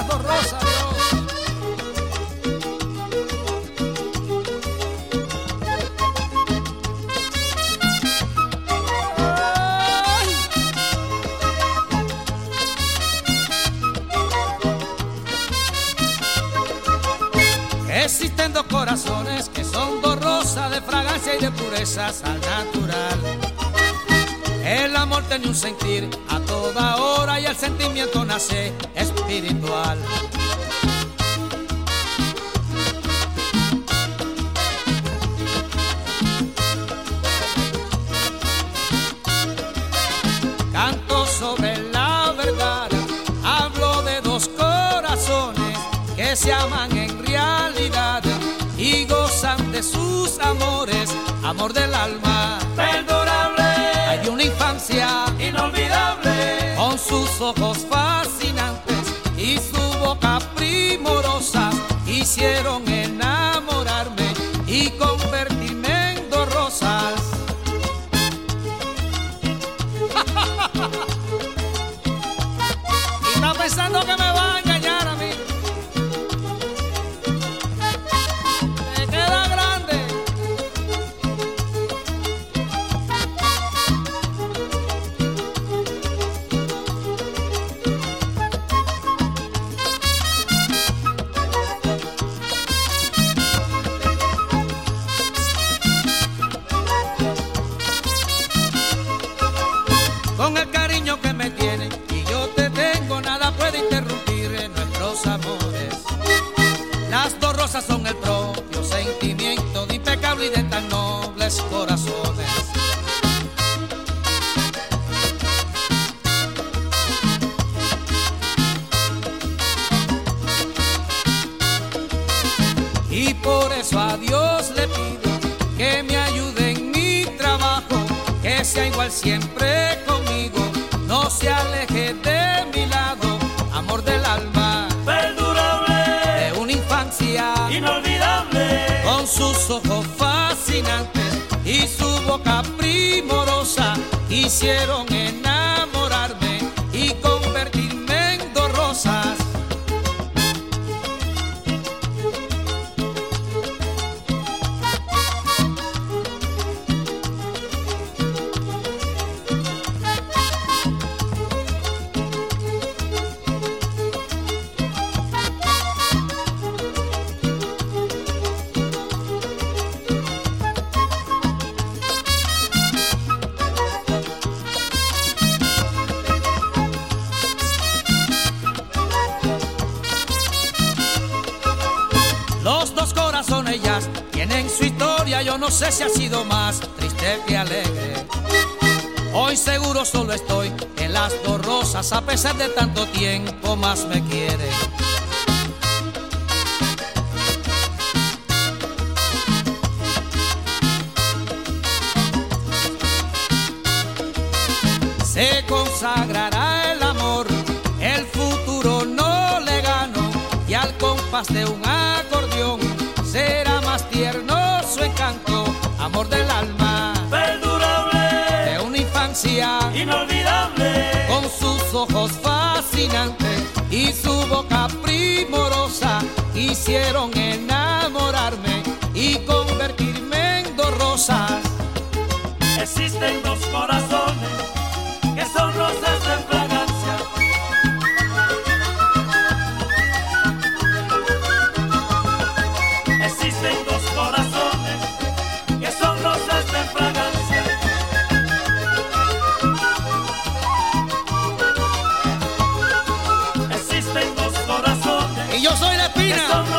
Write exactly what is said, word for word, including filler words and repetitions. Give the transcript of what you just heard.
las dos rosas, Dios. Existen dos corazones que son dos rosas de fragancia y de pureza al natural. El amor tiene un sentir a toda hora y el sentimiento nace espiritual. Canto sobre la verdad, hablo de dos corazones que se aman en realidad y gozan de sus amores, amor del alma perdurable, hay de una infancia inolvidable, con sus ojos fascinantes y su boca primorosa hicieron enamorarme y convertirme en dos rosas. Y está pensando que me va a engañar a mí. Me queda grande. Con el cariño que me tiene y yo te tengo, nada puede interrumpir nuestros amores. Las dos rosas son el propio sentimiento de impecable y de tan nobles corazones. Y por eso a Dios le pido que me ayude en mi trabajo, que sea igual siempre conmigo, no se aleje de mi lado, amor del alma perdurable, de una infancia inolvidable, con sus ojos fascinantes y su boca primorosa hicieron enamorarme y convertirme en dos rosas. Los dos corazones ya tienen su historia, yo no sé si ha sido más triste que alegre. Hoy seguro solo estoy en las dos rosas, a pesar de tanto tiempo más me quiere. Se consagrará el amor, el futuro no le gano, y al compás de un acordeón será más tierno su encanto, amor del alma perdurable, de una infancia inolvidable, con sus ojos fascinantes y su boca primorosa hicieron enamorarme y convertirme en dos rosas. existen dos corazones que son rosas de fragancia. Existen dos corazones que son rosas de fragancia. Existen dos corazones Y yo soy la que espina. son